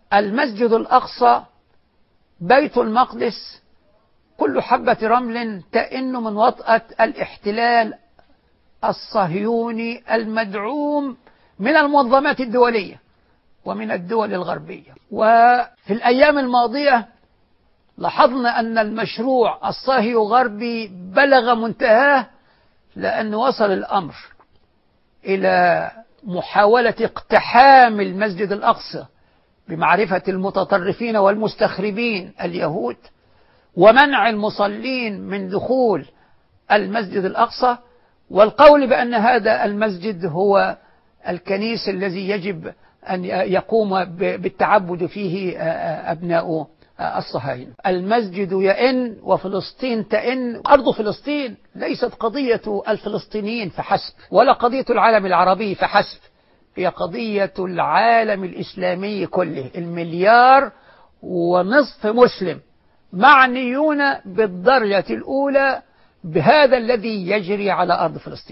المسجد الأقصى، بيت المقدس، كل حبة رمل تئن من وطأة الاحتلال الصهيوني المدعوم من المنظمات الدولية ومن الدول الغربية. وفي الأيام الماضية لاحظنا أن المشروع الصهيوني غربي بلغ منتهاه، لأن وصل الأمر إلى محاولة اقتحام المسجد الأقصى بمعرفة المتطرفين والمستخربين اليهود، ومنع المصلين من دخول المسجد الأقصى، والقول بأن هذا المسجد هو الكنيس الذي يجب أن يقوم بالتعبد فيه أبناء الصهاينة. المسجد يئن وفلسطين تئن. أرض فلسطين ليست قضية الفلسطينيين فحسب، ولا قضية العالم العربي فحسب، هي قضية العالم الإسلامي كله. 1.5 مليار مسلم معنيون بالدرجة الأولى بهذا الذي يجري على أرض فلسطين.